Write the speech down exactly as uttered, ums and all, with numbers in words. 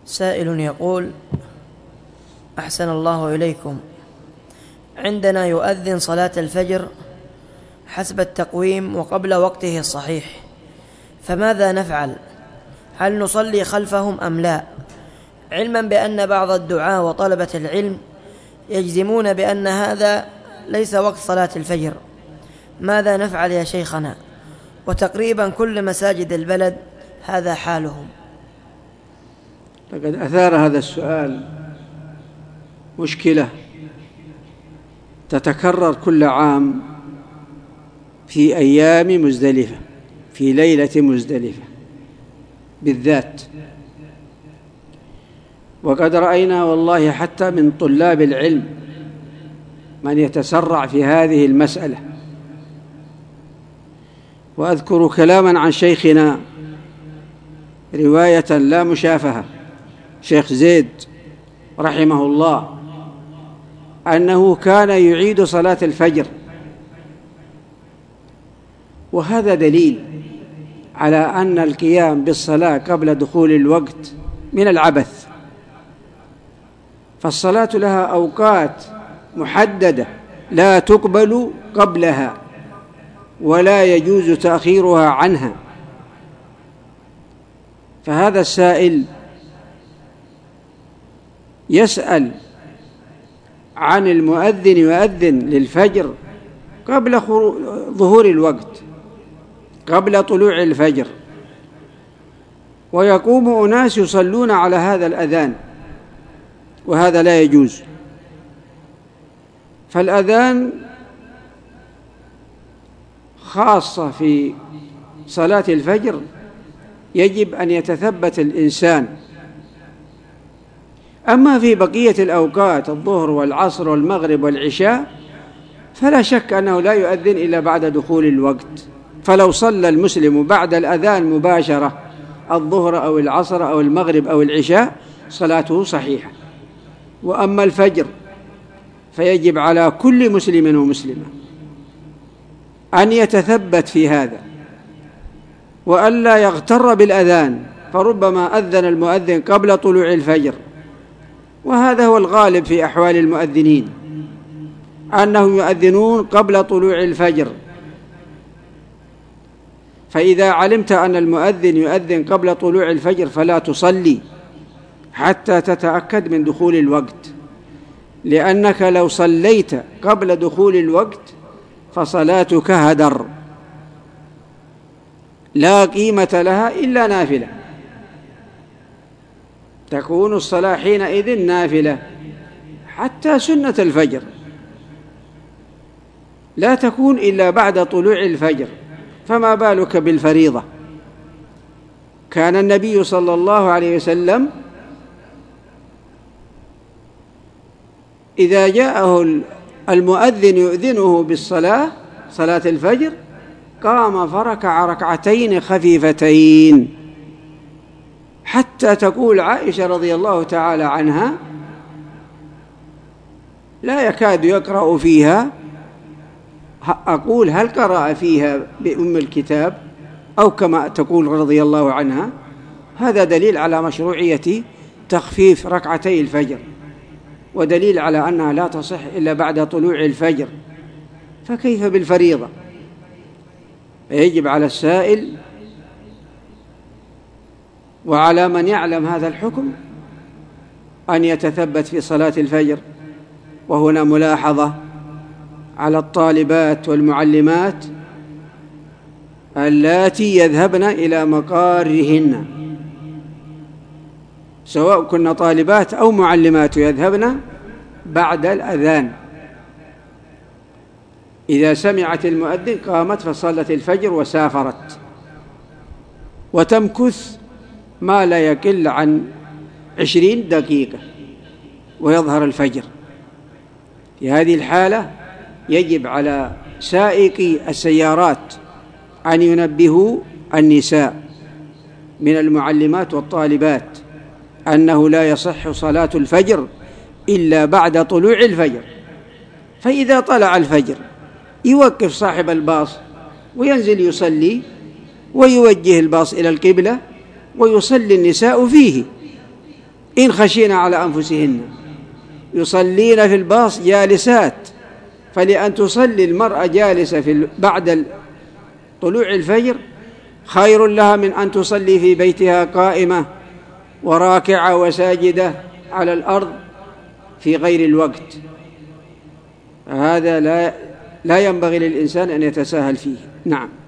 سائل يقول: أحسن الله إليكم، عندنا يؤذن صلاة الفجر حسب التقويم وقبل وقته الصحيح، فماذا نفعل؟ هل نصلي خلفهم أم لا؟ علما بأن بعض الدعاة وطلبة العلم يجزمون بأن هذا ليس وقت صلاة الفجر، ماذا نفعل يا شيخنا؟ وتقريبا كل مساجد البلد هذا حالهم. لقد أثار هذا السؤال مشكلة تتكرر كل عام في أيام مزدلفة، في ليلة مزدلفة بالذات. وقد رأينا والله حتى من طلاب العلم من يتسرع في هذه المسألة. وأذكر كلاما عن شيخنا رواية لا مشافهة، شيخ زيد رحمه الله، أنه كان يعيد صلاة الفجر، وهذا دليل على أن القيام بالصلاة قبل دخول الوقت من العبث، فالصلاة لها أوقات محددة لا تقبل قبلها ولا يجوز تأخيرها عنها. فهذا السائل يسأل عن المؤذن يؤذن للفجر قبل ظهور الوقت، قبل طلوع الفجر، ويقوم أناس يصلون على هذا الأذان، وهذا لا يجوز. فالأذان خاصة في صلاة الفجر يجب أن يتثبت الإنسان. أما في بقية الأوقات الظهر والعصر والمغرب والعشاء فلا شك أنه لا يؤذن إلا بعد دخول الوقت، فلو صلى المسلم بعد الأذان مباشرة الظهر أو العصر أو المغرب أو العشاء صلاته صحيحة. وأما الفجر فيجب على كل مسلم ومسلمة أن يتثبت في هذا، وألا يغتر بالأذان، فربما أذن المؤذن قبل طلوع الفجر، وهذا هو الغالب في أحوال المؤذنين أنهم يؤذنون قبل طلوع الفجر. فإذا علمت أن المؤذن يؤذن قبل طلوع الفجر فلا تصلي حتى تتأكد من دخول الوقت، لأنك لو صليت قبل دخول الوقت فصلاتك هدر لا قيمة لها إلا نافلة، تكون الصلاة حينئذ نافلة، حتى سنة الفجر لا تكون إلا بعد طلوع الفجر، فما بالك بالفريضة؟ كان النبي صلى الله عليه وسلم إذا جاءه المؤذن يؤذنه بالصلاة صلاة الفجر قام فركع ركعتين خفيفتين، حتى تقول عائشة رضي الله تعالى عنها لا يكاد يقرأ فيها، أقول هل قرأ فيها بأم الكتاب أو كما تقول رضي الله عنها؟ هذا دليل على مشروعية تخفيف ركعتي الفجر، ودليل على أنها لا تصح إلا بعد طلوع الفجر، فكيف بالفريضة؟ يجب على السائل وعلى من يعلم هذا الحكم أن يتثبت في صلاة الفجر. وهنا ملاحظة على الطالبات والمعلمات اللاتي يذهبن إلى مقارهن، سواء كن طالبات أو معلمات، يذهبن بعد الأذان، إذا سمعت المؤذن قامت فصلت الفجر وسافرت، وتمكث ما لا يقل عن عشرين دقيقة ويظهر الفجر. في هذه الحالة يجب على سائقي السيارات أن ينبهوا النساء من المعلمات والطالبات أنه لا يصح صلاة الفجر إلا بعد طلوع الفجر. فإذا طلع الفجر يوقف صاحب الباص وينزل يصلي ويوجه الباص إلى القبلة ويصلي النساء فيه، إن خشينا على أنفسهن، يصلين في الباص جالسات، فلأن تصلي المرأة جالسة في بعد طلوع الفجر خير لها من أن تصلي في بيتها قائمة وراكعة وساجدة على الأرض في غير الوقت. هذا لا لا ينبغي للإنسان أن يتساهل فيه. نعم.